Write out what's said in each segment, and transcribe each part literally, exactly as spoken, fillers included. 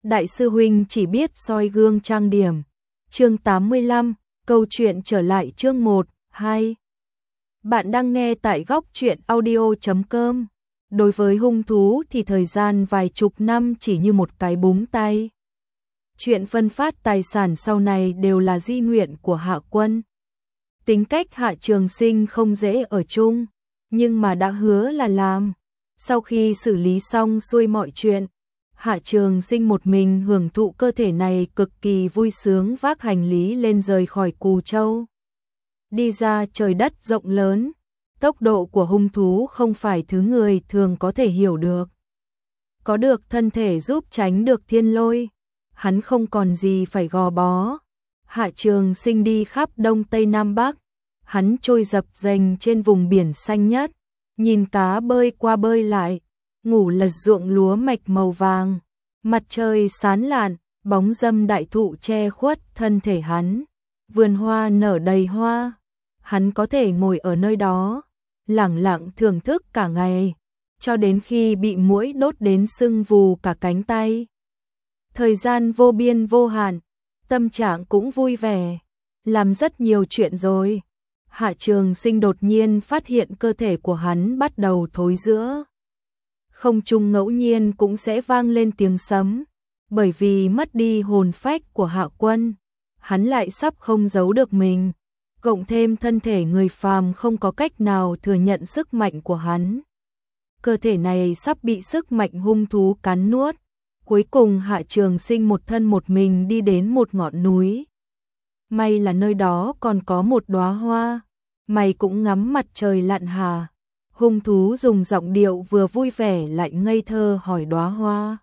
Đại sư huynh chỉ biết soi gương trang điểm. Chương tám mươi lăm, câu chuyện trở lại chương một, hai. Bạn đang nghe tại góc truyện audio chấm com. Đối với hung thú thì thời gian vài chục năm chỉ như một cái búng tay. Chuyện phân phát tài sản sau này đều là di nguyện của Hạ Quân. Tính cách Hạ Trường Sinh không dễ ở chung, nhưng mà đã hứa là làm. Sau khi xử lý xong xuôi mọi chuyện, Hạ Trường Sinh một mình hưởng thụ cơ thể này cực kỳ vui sướng, vác hành lý lên rời khỏi Cù Châu. Đi ra trời đất rộng lớn, tốc độ của hung thú không phải thứ người thường có thể hiểu được. Có được thân thể giúp tránh được thiên lôi, hắn không còn gì phải gò bó. Hạ Trường Sinh đi khắp Đông Tây Nam Bắc, hắn trôi dập dềnh trên vùng biển xanh nhất, nhìn cá bơi qua bơi lại, ngủ lật ruộng lúa mạch màu vàng, mặt trời sáng lạn, bóng râm đại thụ che khuất thân thể hắn, vườn hoa nở đầy hoa, hắn có thể ngồi ở nơi đó, lẳng lặng thưởng thức cả ngày, cho đến khi bị muỗi đốt đến sưng vù cả cánh tay. Thời gian vô biên vô hạn, tâm trạng cũng vui vẻ, làm rất nhiều chuyện rồi. Hạ Trường Sinh đột nhiên phát hiện cơ thể của hắn bắt đầu thối rữa. Không trung ngẫu nhiên cũng sẽ vang lên tiếng sấm, bởi vì mất đi hồn phách của Hạ Quân, hắn lại sắp không giấu được mình, cộng thêm thân thể người phàm không có cách nào thừa nhận sức mạnh của hắn. Cơ thể này sắp bị sức mạnh hung thú cắn nuốt. Cuối cùng Hạ Trường Sinh một thân một mình đi đến một ngọn núi. May là nơi đó còn có một đóa hoa, mày cũng ngắm mặt trời lặn hà. Hung thú dùng giọng điệu vừa vui vẻ lại ngây thơ hỏi đóa hoa.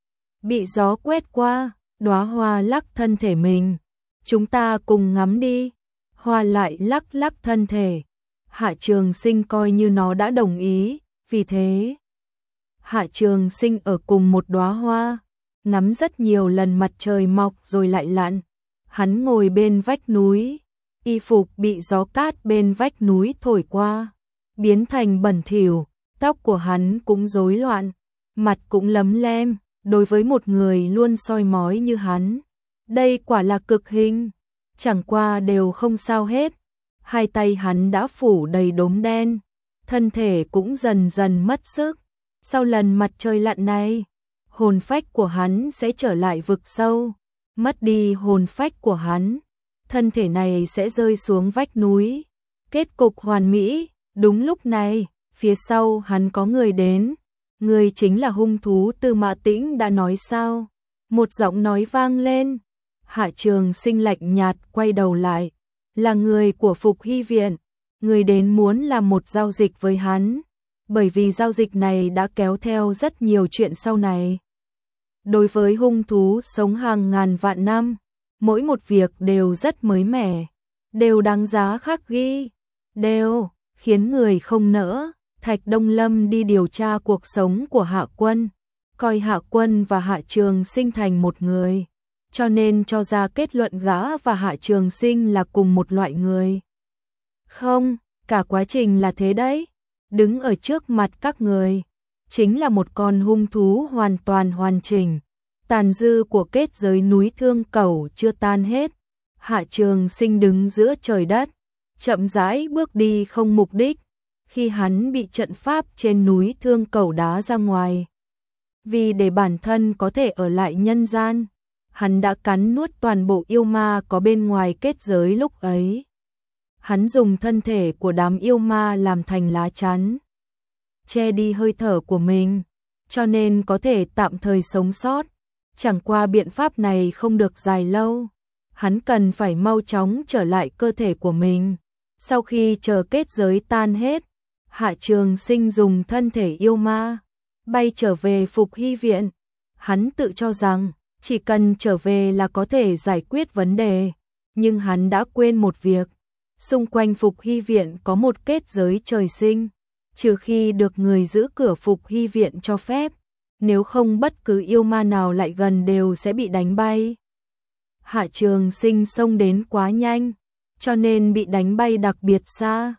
Bị gió quét qua, đóa hoa lắc thân thể mình. Chúng ta cùng ngắm đi. Hoa lại lắc lắc thân thể. Hạ Trường Sinh coi như nó đã đồng ý, vì thế Hạ Trường Sinh ở cùng một đóa hoa, ngắm rất nhiều lần mặt trời mọc rồi lại lặn. Hắn ngồi bên vách núi, y phục bị gió cát bên vách núi thổi qua, biến thành bẩn thỉu, tóc của hắn cũng rối loạn, mặt cũng lấm lem, đối với một người luôn soi mói như hắn, đây quả là cực hình, chẳng qua đều không sao hết. Hai tay hắn đã phủ đầy đốm đen, thân thể cũng dần dần mất sức. Sau lần mặt trời lặn này, hồn phách của hắn sẽ trở lại vực sâu, mất đi hồn phách của hắn, thân thể này sẽ rơi xuống vách núi, kết cục hoàn mỹ. Đúng lúc này, phía sau hắn có người đến, người chính là hung thú Tư Mã Tĩnh đã nói sao? Một giọng nói vang lên. Hạ Trường Sinh lạnh nhạt quay đầu lại, là người của Phục Hy Viện, người đến muốn làm một giao dịch với hắn. Bởi vì giao dịch này đã kéo theo rất nhiều chuyện sau này. Đối với hung thú sống hàng ngàn vạn năm, mỗi một việc đều rất mới mẻ, đều đáng giá khắc ghi, đều khiến người không nỡ. Thạch Đông Lâm đi điều tra cuộc sống của Hạ Quân, coi Hạ Quân và Hạ Trường Sinh thành một người, cho nên cho ra kết luận gã và Hạ Trường Sinh là cùng một loại người. Không, cả quá trình là thế đấy. Đứng ở trước mặt các người, chính là một con hung thú hoàn toàn hoàn chỉnh. Tàn dư của kết giới núi Thương Cẩu chưa tan hết. Hạ Trường Sinh đứng giữa trời đất, chậm rãi bước đi không mục đích. Khi hắn bị trận pháp trên núi Thương Cẩu đá ra ngoài, vì để bản thân có thể ở lại nhân gian, hắn đã cắn nuốt toàn bộ yêu ma có bên ngoài kết giới lúc ấy. Hắn dùng thân thể của đám yêu ma làm thành lá chắn, che đi hơi thở của mình, cho nên có thể tạm thời sống sót. Chẳng qua biện pháp này không được dài lâu, hắn cần phải mau chóng trở lại cơ thể của mình. Sau khi chờ kết giới tan hết, Hạ Trường Sinh dùng thân thể yêu ma bay trở về Phục Hy Viện. Hắn tự cho rằng chỉ cần trở về là có thể giải quyết vấn đề, nhưng hắn đã quên một việc. Xung quanh Phục Hy Viện có một kết giới trời sinh, trừ khi được người giữ cửa Phục Hy Viện cho phép, nếu không bất cứ yêu ma nào lại gần đều sẽ bị đánh bay. Hạ Trường Sinh xông đến quá nhanh, cho nên bị đánh bay đặc biệt xa.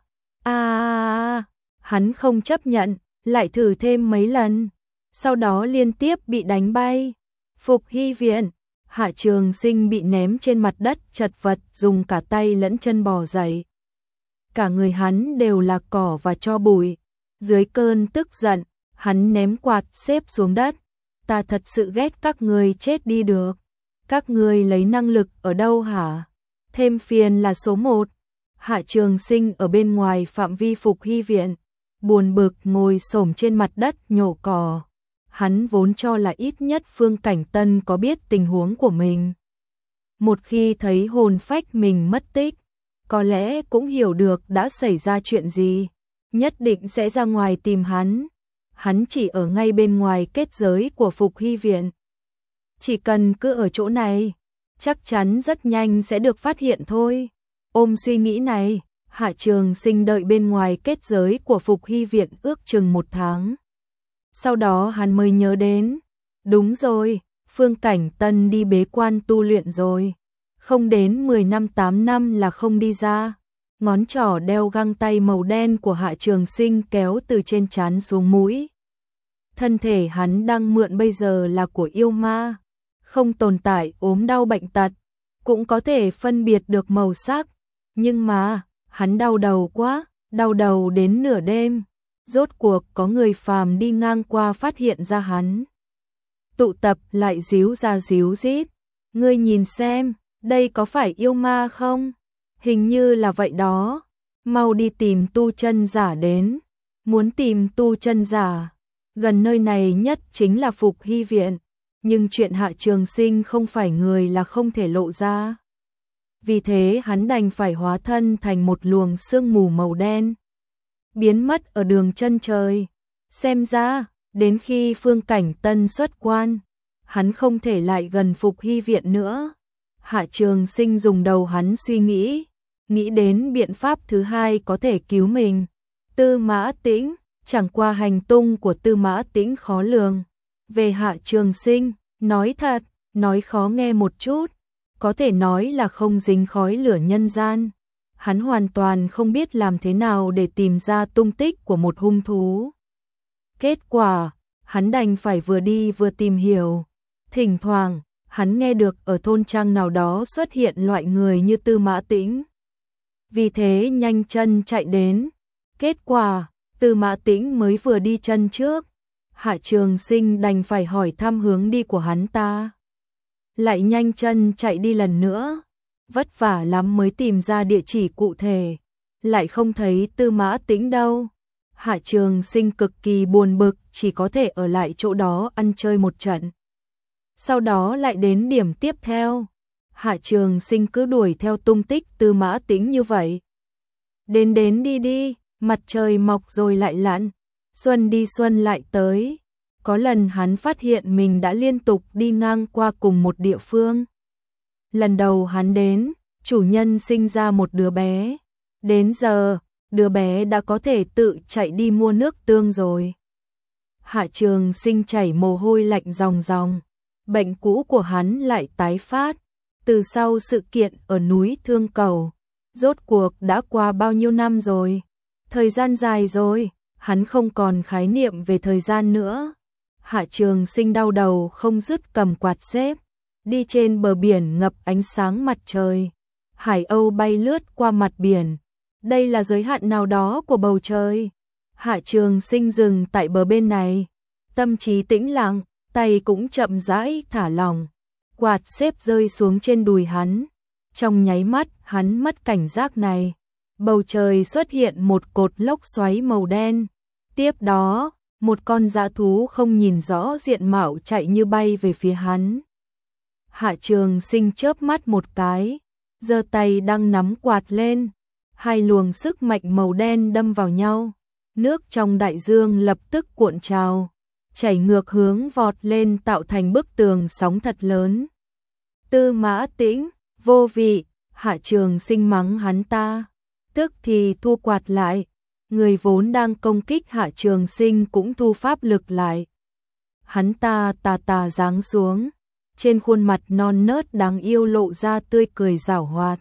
À, hắn không chấp nhận, lại thử thêm mấy lần, sau đó liên tiếp bị đánh bay. Phục Hy Viện. Hạ Trường Sinh bị ném trên mặt đất chật vật, dùng cả tay lẫn chân bò dậy. Cả người hắn đều là cỏ và tro bụi. Dưới cơn tức giận, hắn ném quạt xếp xuống đất. Ta thật sự ghét các người, chết đi được. Các người lấy năng lực ở đâu hả? Thêm phiền là số một. Hạ Trường Sinh ở bên ngoài phạm vi Phục Hy Viện, buồn bực ngồi xổm trên mặt đất nhổ cỏ. Hắn vốn cho là ít nhất Phương Cảnh Tân có biết tình huống của mình. Một khi thấy hồn phách mình mất tích, có lẽ cũng hiểu được đã xảy ra chuyện gì, nhất định sẽ ra ngoài tìm hắn. Hắn chỉ ở ngay bên ngoài kết giới của Phục Hy Viện. Chỉ cần cứ ở chỗ này, chắc chắn rất nhanh sẽ được phát hiện thôi. Ôm suy nghĩ này, Hạ Trường Sinh đợi bên ngoài kết giới của Phục Hy Viện ước chừng một tháng. Sau đó hắn mới nhớ đến, đúng rồi, Phương Cảnh Tân đi bế quan tu luyện rồi. Không đến mười năm tám năm là không đi ra. Ngón trỏ đeo găng tay màu đen của Hạ Trường Sinh kéo từ trên trán xuống mũi. Thân thể hắn đang mượn bây giờ là của yêu ma, không tồn tại ốm đau bệnh tật, cũng có thể phân biệt được màu sắc. Nhưng mà, hắn đau đầu quá, đau đầu đến nửa đêm. Rốt cuộc có người phàm đi ngang qua phát hiện ra hắn. Tụ tập lại díu ra díu dít. Ngươi nhìn xem, đây có phải yêu ma không? Hình như là vậy đó. Mau đi tìm tu chân giả đến. Muốn tìm tu chân giả, gần nơi này nhất chính là Phục Hy Viện. Nhưng chuyện Hạ Trường Sinh không phải người là không thể lộ ra. Vì thế hắn đành phải hóa thân thành một luồng sương mù màu đen, biến mất ở đường chân trời. Xem ra, đến khi Phương Cảnh Tân xuất quan, hắn không thể lại gần Phục Hy Viện nữa. Hạ Trường Sinh dùng đầu hắn suy nghĩ, nghĩ đến biện pháp thứ hai có thể cứu mình. Tư Mã Tĩnh, chẳng qua hành tung của Tư Mã Tĩnh khó lường. Về Hạ Trường Sinh, nói thật, nói khó nghe một chút, có thể nói là không dính khói lửa nhân gian. Hắn hoàn toàn không biết làm thế nào để tìm ra tung tích của một hung thú. Kết quả, hắn đành phải vừa đi vừa tìm hiểu. Thỉnh thoảng, hắn nghe được ở thôn trang nào đó xuất hiện loại người như Tư Mã Tĩnh. Vì thế nhanh chân chạy đến. Kết quả, Tư Mã Tĩnh mới vừa đi chân trước. Hạ Trường Sinh đành phải hỏi thăm hướng đi của hắn ta. Lại nhanh chân chạy đi lần nữa. Vất vả lắm mới tìm ra địa chỉ cụ thể. Lại không thấy Tư Mã Tĩnh đâu. Hạ Trường Sinh cực kỳ buồn bực, chỉ có thể ở lại chỗ đó ăn chơi một trận. Sau đó lại đến điểm tiếp theo. Hạ Trường Sinh cứ đuổi theo tung tích Tư Mã Tĩnh như vậy. Đến đến đi đi, mặt trời mọc rồi lại lặn, xuân đi xuân lại tới. Có lần hắn phát hiện mình đã liên tục đi ngang qua cùng một địa phương. Lần đầu hắn đến, chủ nhân sinh ra một đứa bé. Đến giờ, đứa bé đã có thể tự chạy đi mua nước tương rồi. Hạ Trường Sinh chảy mồ hôi lạnh ròng ròng. Bệnh cũ của hắn lại tái phát. Từ sau sự kiện ở núi Thương Cầu, rốt cuộc đã qua bao nhiêu năm rồi? Thời gian dài rồi, hắn không còn khái niệm về thời gian nữa. Hạ Trường Sinh đau đầu không dứt cầm quạt xếp, đi trên bờ biển ngập ánh sáng mặt trời. Hải âu bay lướt qua mặt biển. Đây là giới hạn nào đó của bầu trời. Hạ Trường Sinh dừng tại bờ bên này, tâm trí tĩnh lặng, tay cũng chậm rãi thả lỏng. Quạt xếp rơi xuống trên đùi hắn. Trong nháy mắt, hắn mất cảnh giác này. Bầu trời xuất hiện một cột lốc xoáy màu đen. Tiếp đó, một con dã thú không nhìn rõ diện mạo chạy như bay về phía hắn. Hạ Trường Sinh chớp mắt một cái, giơ tay đang nắm quạt lên. Hai luồng sức mạnh màu đen đâm vào nhau. Nước trong đại dương lập tức cuộn trào, chảy ngược hướng vọt lên tạo thành bức tường sóng thật lớn. Tư Mã Tĩnh, vô vị, Hạ Trường Sinh mắng hắn ta. Tức thì thu quạt lại. Người vốn đang công kích Hạ Trường Sinh cũng thu pháp lực lại. Hắn ta tà tà giáng xuống. Trên khuôn mặt non nớt đáng yêu lộ ra tươi cười giảo hoạt.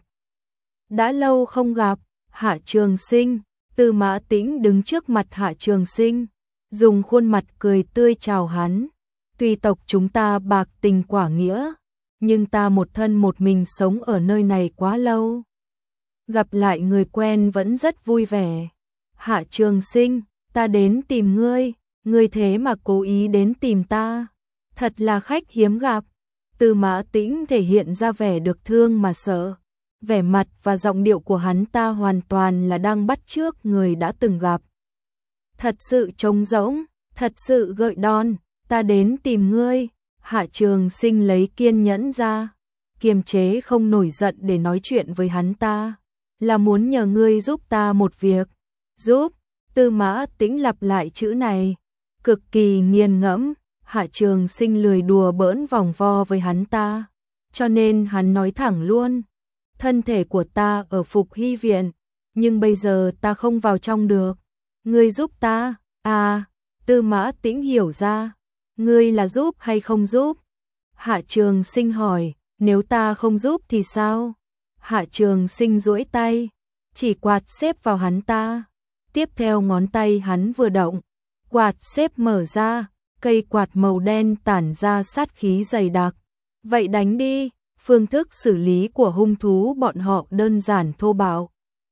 Đã lâu không gặp, Hạ Trường Sinh. Tư Mã Tĩnh đứng trước mặt Hạ Trường Sinh, dùng khuôn mặt cười tươi chào hắn. Tuy tộc chúng ta bạc tình quả nghĩa, nhưng ta một thân một mình sống ở nơi này quá lâu. Gặp lại người quen vẫn rất vui vẻ. Hạ Trường Sinh, ta đến tìm ngươi, ngươi thế mà cố ý đến tìm ta. Thật là khách hiếm gặp. Tư Mã Tĩnh thể hiện ra vẻ được thương mà sợ. Vẻ mặt và giọng điệu của hắn ta hoàn toàn là đang bắt chước người đã từng gặp. Thật sự trống rỗng, thật sự gợi đòn, ta đến tìm ngươi. Hạ Trường Sinh lấy kiên nhẫn ra, kiềm chế không nổi giận để nói chuyện với hắn ta. Là muốn nhờ ngươi giúp ta một việc. Giúp? Tư Mã Tĩnh lặp lại chữ này, cực kỳ nghiền ngẫm. Hạ Trường Sinh lười đùa bỡn vòng vo với hắn ta, cho nên hắn nói thẳng luôn. Thân thể của ta ở Phục Hy Viện, nhưng bây giờ ta không vào trong được. Ngươi giúp ta? À, Tư Mã Tĩnh hiểu ra. Ngươi là giúp hay không giúp? Hạ Trường Sinh hỏi, nếu ta không giúp thì sao? Hạ Trường Sinh duỗi tay, chỉ quạt xếp vào hắn ta. Tiếp theo ngón tay hắn vừa động, quạt xếp mở ra, cây quạt màu đen tản ra sát khí dày đặc. Vậy đánh đi, phương thức xử lý của hung thú bọn họ đơn giản thô bạo.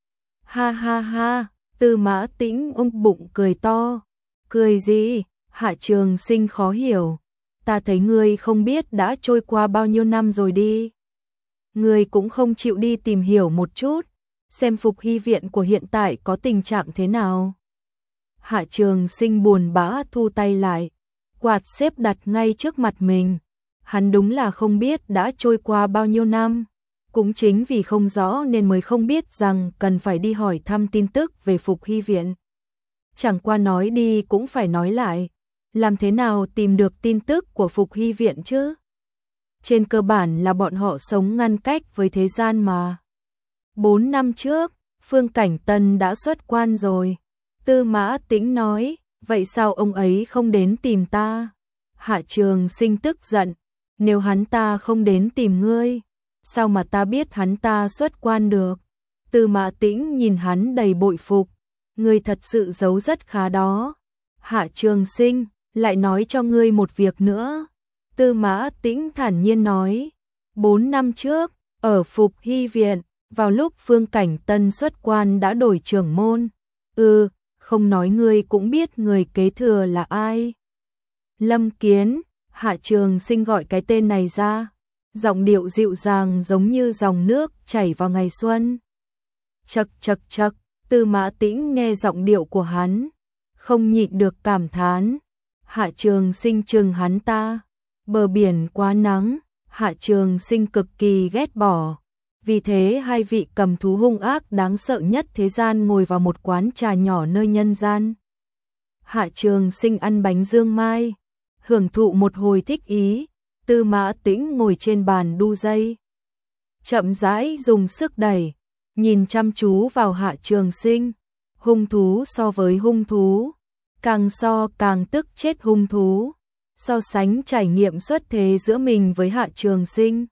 Ha ha ha, Tư Mã Tĩnh ôm bụng cười to. Cười gì? Hạ Trường Sinh khó hiểu. Ta thấy ngươi không biết đã trôi qua bao nhiêu năm rồi đi. Ngươi cũng không chịu đi tìm hiểu một chút, xem Phục Hy Viện của hiện tại có tình trạng thế nào. Hạ Trường Sinh buồn bã thu tay lại, quạt xếp đặt ngay trước mặt mình. Hắn đúng là không biết đã trôi qua bao nhiêu năm, cũng chính vì không rõ nên mới không biết rằng cần phải đi hỏi thăm tin tức về Phục Hy Viện. Chẳng qua nói đi cũng phải nói lại, làm thế nào tìm được tin tức của Phục Hy Viện chứ? Trên cơ bản là bọn họ sống ngăn cách với thế gian mà. Bốn năm trước, Phương Cảnh Tân đã xuất quan rồi. Tư Mã Tĩnh nói, vậy sao ông ấy không đến tìm ta? Hạ Trường Sinh tức giận, nếu hắn ta không đến tìm ngươi, sao mà ta biết hắn ta xuất quan được? Tư Mã Tĩnh nhìn hắn đầy bội phục, ngươi thật sự giấu rất khá đó. Hạ Trường Sinh, lại nói cho ngươi một việc nữa. Tư Mã Tĩnh thản nhiên nói, bốn năm trước, ở Phục Hy Viện, vào lúc Phương Cảnh Tân xuất quan đã đổi trưởng môn. Ừ, không nói ngươi cũng biết người kế thừa là ai. Lâm Kiến. Hạ Trường Sinh gọi cái tên này ra, giọng điệu dịu dàng giống như dòng nước chảy vào ngày xuân. Chậc chậc chậc, Tư Mã Tĩnh nghe giọng điệu của hắn, không nhịn được cảm thán. Hạ Trường Sinh trừng hắn ta, bờ biển quá nắng, Hạ Trường Sinh cực kỳ ghét bỏ. Vì thế hai vị cầm thú hung ác đáng sợ nhất thế gian ngồi vào một quán trà nhỏ nơi nhân gian. Hạ Trường Sinh ăn bánh dương mai, hưởng thụ một hồi thích ý. Tư Mã Tĩnh ngồi trên bàn đu dây, chậm rãi dùng sức đẩy, nhìn chăm chú vào Hạ Trường Sinh. Hung thú so với hung thú, càng so càng tức chết hung thú. So sánh trải nghiệm xuất thế giữa mình với Hạ Trường Sinh,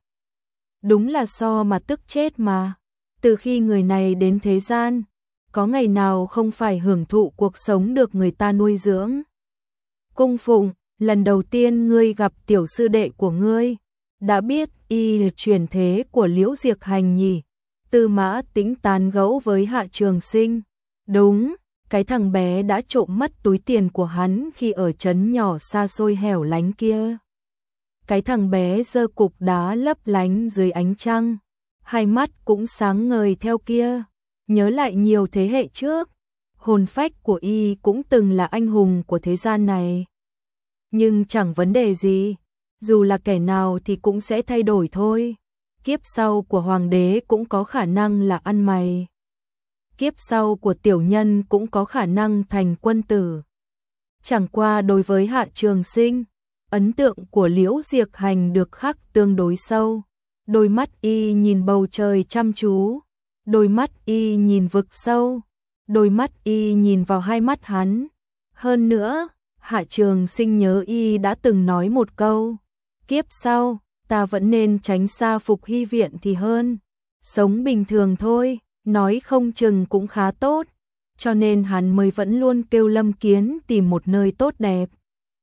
đúng là so mà tức chết mà. Từ khi người này đến thế gian, có ngày nào không phải hưởng thụ cuộc sống được người ta nuôi dưỡng. Cung phụng, lần đầu tiên ngươi gặp tiểu sư đệ của ngươi, đã biết y là truyền thế của Liễu Diệp Hành nhỉ? Tư Mã Tĩnh tán gẫu với Hạ Trường Sinh. Đúng, cái thằng bé đã trộm mất túi tiền của hắn khi ở trấn nhỏ xa xôi hẻo lánh kia. Cái thằng bé giơ cục đá lấp lánh dưới ánh trăng, hai mắt cũng sáng ngời theo kia. Nhớ lại nhiều thế hệ trước, hồn phách của y cũng từng là anh hùng của thế gian này. Nhưng chẳng vấn đề gì, dù là kẻ nào thì cũng sẽ thay đổi thôi. Kiếp sau của hoàng đế cũng có khả năng là ăn mày. Kiếp sau của tiểu nhân cũng có khả năng thành quân tử. Chẳng qua đối với Hạ Trường Sinh, ấn tượng của Liễu Diệp Hành được khắc tương đối sâu. Đôi mắt y nhìn bầu trời chăm chú, đôi mắt y nhìn vực sâu, đôi mắt y nhìn vào hai mắt hắn. Hơn nữa, Hạ Trường Sinh nhớ y đã từng nói một câu, kiếp sau, ta vẫn nên tránh xa Phục Hy Viện thì hơn. Sống bình thường thôi, nói không chừng cũng khá tốt, cho nên hắn mới vẫn luôn kêu Lâm Kiến tìm một nơi tốt đẹp.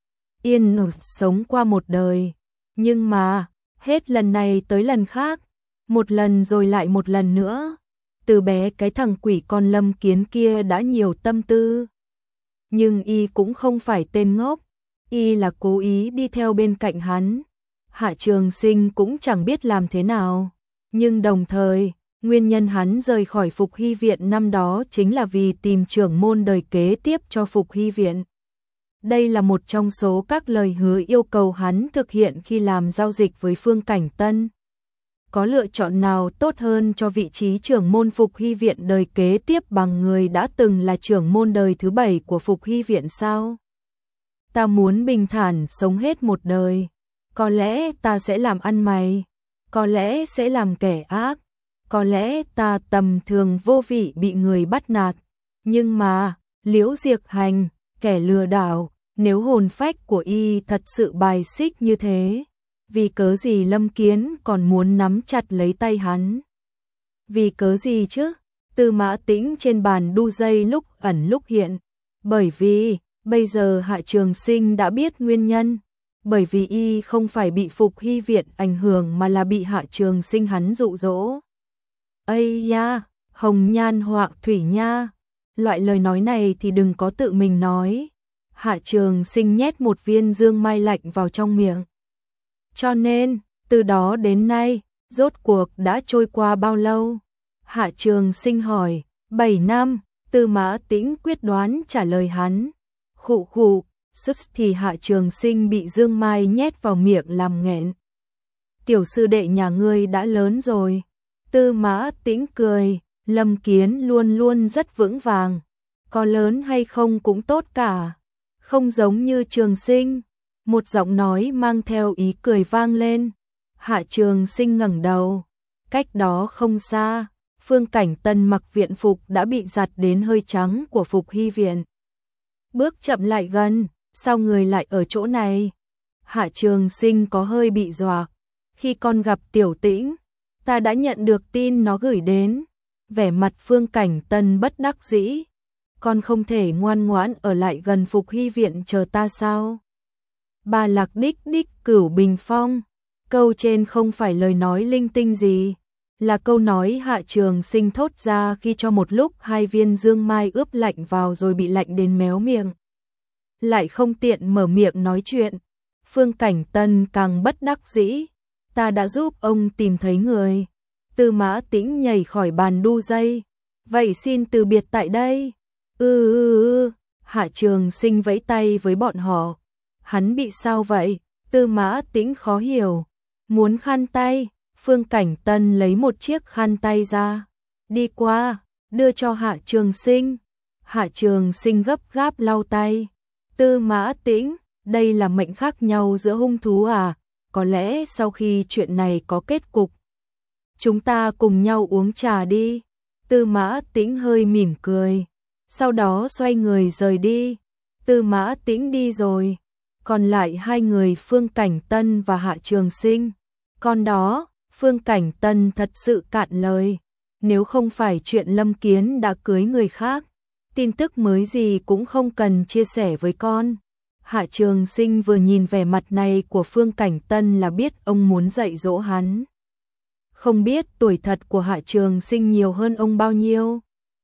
yên ổn sống qua một đời. Nhưng mà, hết lần này tới lần khác, một lần rồi lại một lần nữa, từ bé cái thằng quỷ con Lâm Kiến kia đã nhiều tâm tư. Nhưng y cũng không phải tên ngốc, y là cố ý đi theo bên cạnh hắn. Hạ Trường Sinh cũng chẳng biết làm thế nào, nhưng đồng thời, nguyên nhân hắn rời khỏi Phục Hy Viện năm đó chính là vì tìm trưởng môn đời kế tiếp cho Phục Hy Viện. Đây là một trong số các lời hứa yêu cầu hắn thực hiện khi làm giao dịch với Phương Cảnh Tân. Có lựa chọn nào tốt hơn cho vị trí trưởng môn Phục Hy Viện đời kế tiếp bằng người đã từng là trưởng môn đời thứ bảy của Phục Hy Viện sao? Ta muốn bình thản sống hết một đời. Có lẽ ta sẽ làm ăn mày, có lẽ sẽ làm kẻ ác, có lẽ ta tầm thường vô vị bị người bắt nạt. Nhưng mà, Liễu Diệp Hành, kẻ lừa đảo, nếu hồn phách của y thật sự bài xích như thế, vì cớ gì Lâm Kiến còn muốn nắm chặt lấy tay hắn? Vì cớ gì chứ? Tư Mã Tĩnh trên bàn đu dây lúc ẩn lúc hiện. Bởi vì, bây giờ Hạ Trường Sinh đã biết nguyên nhân. Bởi vì y không phải bị Phục Hy Viện ảnh hưởng mà là bị Hạ Trường Sinh hắn dụ dỗ. Ây da, hồng nhan họa thủy nha. Loại lời nói này thì đừng có tự mình nói. Hạ Trường Sinh nhét một viên dương mai lạnh vào trong miệng. Cho nên, từ đó đến nay, rốt cuộc đã trôi qua bao lâu? Hạ Trường Sinh hỏi. Bảy năm, Tư Mã Tĩnh quyết đoán trả lời hắn. Khụ khụ, xuất thì Hạ Trường Sinh bị dương mai nhét vào miệng làm nghẹn. Tiểu sư đệ nhà ngươi đã lớn rồi. Tư Mã Tĩnh cười, Lâm Kiến luôn luôn rất vững vàng. Có lớn hay không cũng tốt cả. Không giống như Trường Sinh. Một giọng nói mang theo ý cười vang lên. Hạ Trường Sinh ngẩng đầu. Cách đó không xa, Phương Cảnh Tân mặc viện phục đã bị giặt đến hơi trắng của Phục Hy Viện. Bước chậm lại gần, sao người lại ở chỗ này? Hạ Trường Sinh có hơi bị dọa. Khi con gặp Tiểu Tĩnh, ta đã nhận được tin nó gửi đến. Vẻ mặt Phương Cảnh Tân bất đắc dĩ. Con không thể ngoan ngoãn ở lại gần Phục Hy Viện chờ ta sao? Ba lạc đích đích cửu bình phong. Câu trên không phải lời nói linh tinh gì, là câu nói Hạ Trường Sinh thốt ra khi cho một lúc hai viên dương mai ướp lạnh vào rồi bị lạnh đến méo miệng. Lại không tiện mở miệng nói chuyện. Phương Cảnh Tân càng bất đắc dĩ. Ta đã giúp ông tìm thấy người. Tư Mã Tĩnh nhảy khỏi bàn đu dây. Vậy xin từ biệt tại đây. Ừ ừ ừ. Hạ Trường Sinh vẫy tay với bọn họ. Hắn bị sao vậy? Tư Mã Tĩnh khó hiểu. Muốn khăn tay. Phương Cảnh Tân lấy một chiếc khăn tay ra. Đi qua, đưa cho Hạ Trường Sinh. Hạ Trường Sinh gấp gáp lau tay. Tư Mã Tĩnh, đây là mệnh khác nhau giữa hung thú à? Có lẽ sau khi chuyện này có kết cục, chúng ta cùng nhau uống trà đi. Tư Mã Tĩnh hơi mỉm cười, sau đó xoay người rời đi. Tư Mã Tĩnh đi rồi, còn lại hai người Phương Cảnh Tân và Hạ Trường Sinh. Con đó, Phương Cảnh Tân thật sự cạn lời. Nếu không phải chuyện Lâm Kiến đã cưới người khác, tin tức mới gì cũng không cần chia sẻ với con. Hạ Trường Sinh vừa nhìn vẻ mặt này của Phương Cảnh Tân là biết ông muốn dạy dỗ hắn. Không biết tuổi thật của Hạ Trường Sinh nhiều hơn ông bao nhiêu.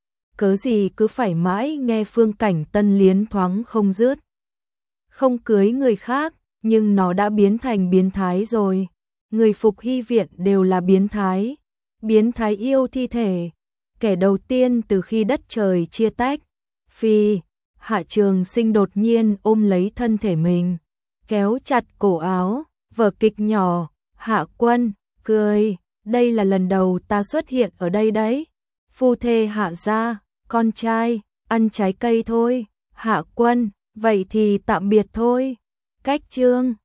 Cớ gì cứ phải mãi nghe Phương Cảnh Tân liến thoáng không dứt. Không cưới người khác, nhưng nó đã biến thành biến thái rồi. Người Phục Hy Viện đều là biến thái. Biến thái yêu thi thể. Kẻ đầu tiên từ khi đất trời chia tách. Phi, Hạ Trường Sinh đột nhiên ôm lấy thân thể mình, kéo chặt cổ áo. Vở kịch nhỏ. Hạ Quân cười, đây là lần đầu ta xuất hiện ở đây đấy. Phu thê Hạ gia, con trai, ăn trái cây thôi. Hạ Quân, vậy thì tạm biệt thôi. Cách chương